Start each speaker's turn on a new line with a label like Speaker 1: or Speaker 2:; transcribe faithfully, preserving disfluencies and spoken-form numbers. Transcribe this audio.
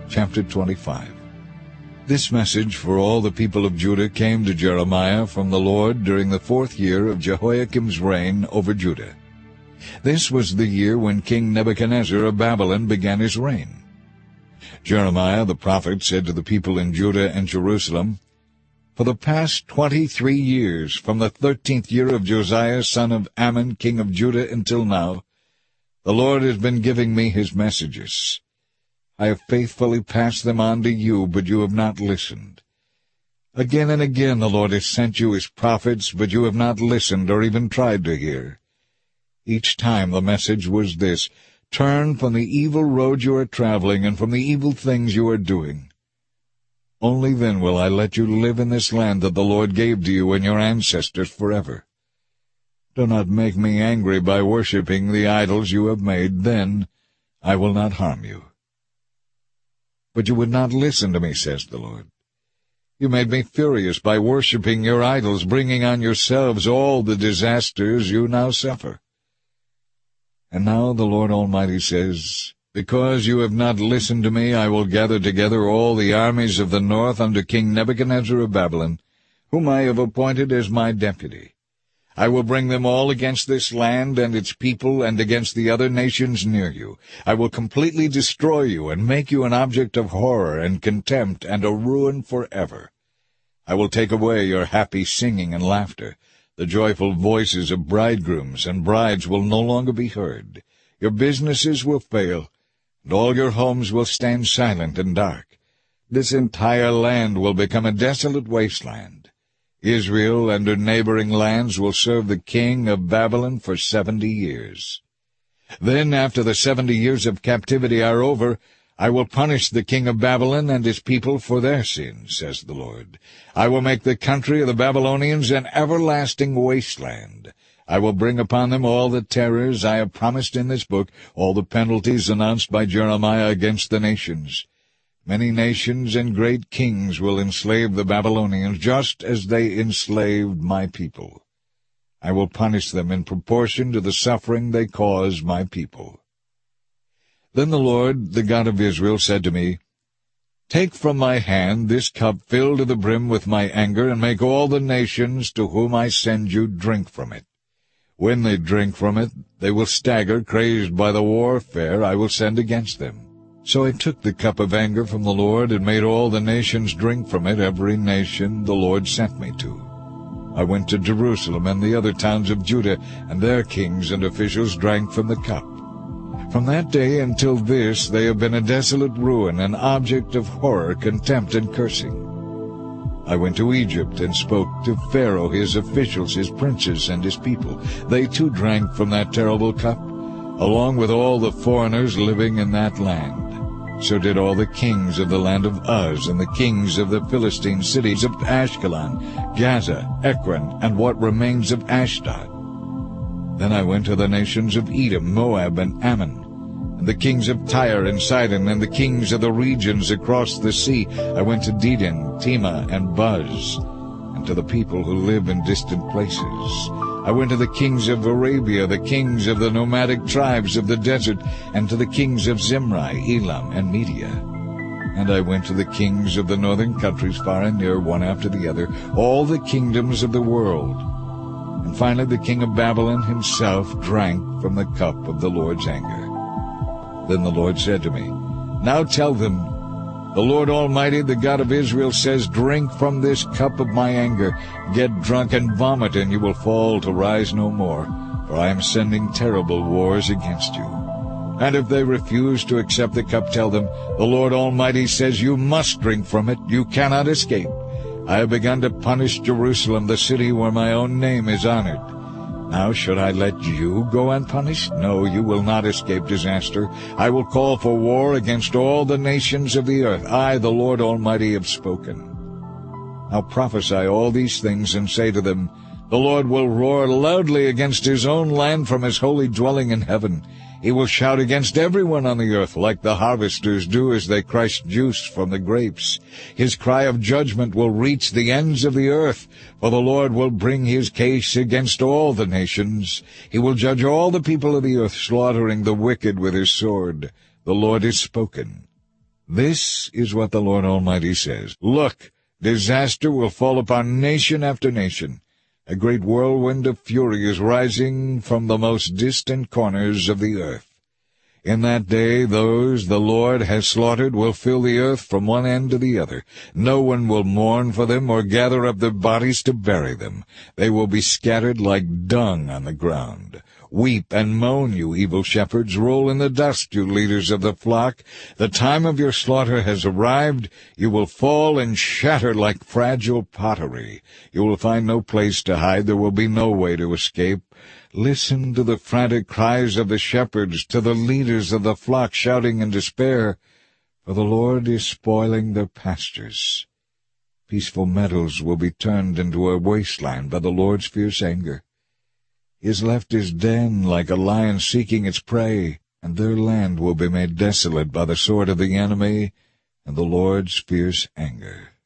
Speaker 1: chapter twenty-five. This message for all the people of Judah came to Jeremiah from the Lord during the fourth year of Jehoiakim's reign over Judah. This was the year when King Nebuchadnezzar of Babylon began his reign. Jeremiah the prophet said to the people in Judah and Jerusalem, "For the past twenty-three years, from the thirteenth year of Josiah son of Ammon, king of Judah, until now, the Lord has been giving me his messages. I have faithfully passed them on to you, but you have not listened. Again and again the Lord has sent you his prophets, but you have not listened or even tried to hear. Each time the message was this: turn from the evil road you are traveling and from the evil things you are doing. Only then will I let you live in this land that the Lord gave to you and your ancestors forever. Do not make me angry by worshipping the idols you have made, then I will not harm you. But you would not listen to me, says the Lord. You made me furious by worshipping your idols, bringing on yourselves all the disasters you now suffer. And now the Lord Almighty says, because you have not listened to me, I will gather together all the armies of the north under King Nebuchadnezzar of Babylon, whom I have appointed as my deputy. I will bring them all against this land and its people and against the other nations near you. I will completely destroy you and make you an object of horror and contempt and a ruin forever. I will take away your happy singing and laughter. The joyful voices of bridegrooms and brides will no longer be heard. Your businesses will fail, and all your homes will stand silent and dark. This entire land will become a desolate wasteland. Israel and her neighboring lands will serve the king of Babylon for seventy years. Then, after the seventy years of captivity are over, I will punish the king of Babylon and his people for their sins, says the Lord. I will make the country of the Babylonians an everlasting wasteland. I will bring upon them all the terrors I have promised in this book, all the penalties announced by Jeremiah against the nations. Many nations and great kings will enslave the Babylonians, just as they enslaved my people. I will punish them in proportion to the suffering they cause my people." Then the Lord, the God of Israel, said to me, "Take from my hand this cup filled to the brim with my anger, and make all the nations to whom I send you drink from it. When they drink from it, they will stagger, crazed by the warfare I will send against them." So I took the cup of anger from the Lord and made all the nations drink from it, every nation the Lord sent me to. I went to Jerusalem and the other towns of Judah, and their kings and officials drank from the cup. From that day until this they have been a desolate ruin, an object of horror, contempt, and cursing. I went to Egypt and spoke to Pharaoh, his officials, his princes, and his people. They too drank from that terrible cup, along with all the foreigners living in that land. So did all the kings of the land of Uz and the kings of the Philistine cities of Ashkelon, Gaza, Ekron, and what remains of Ashdod. Then I went to the nations of Edom, Moab, and Ammon, and the kings of Tyre and Sidon, and the kings of the regions across the sea. I went to Dedan, Tema, and Buz, and to the people who live in distant places. I went to the kings of Arabia, the kings of the nomadic tribes of the desert, and to the kings of Zimri, Elam, and Media. And I went to the kings of the northern countries, far and near, one after the other, all the kingdoms of the world. And finally the king of Babylon himself drank from the cup of the Lord's anger. Then the Lord said to me, "Now tell them, the Lord Almighty, the God of Israel, says, drink from this cup of my anger, get drunk and vomit, and you will fall to rise no more, for I am sending terrible wars against you. And if they refuse to accept the cup, tell them, the Lord Almighty says, you must drink from it, you cannot escape. I have begun to punish Jerusalem, the city where my own name is honored. Now should I let you go unpunished? No, you will not escape disaster. I will call for war against all the nations of the earth. I, the Lord Almighty, have spoken. Now prophesy all these things and say to them, the Lord will roar loudly against his own land from his holy dwelling in heaven. He will shout against everyone on the earth like the harvesters do as they crush juice from the grapes. His cry of judgment will reach the ends of the earth, for the Lord will bring his case against all the nations. He will judge all the people of the earth, slaughtering the wicked with his sword. The Lord has spoken. This is what the Lord Almighty says. Look, disaster will fall upon nation after nation. A great whirlwind of fury is rising from the most distant corners of the earth. In that day those the Lord has slaughtered will fill the earth from one end to the other. No one will mourn for them or gather up their bodies to bury them. They will be scattered like dung on the ground. Weep and moan, you evil shepherds. Roll in the dust, you leaders of the flock. The time of your slaughter has arrived. You will fall and shatter like fragile pottery. You will find no place to hide. There will be no way to escape. Listen to the frantic cries of the shepherds, to the leaders of the flock shouting in despair, for the Lord is spoiling their pastures. Peaceful meadows will be turned into a wasteland by the Lord's fierce anger. He has left his den like a lion seeking its prey, and their land will be made desolate by the sword of the enemy and the Lord's fierce anger.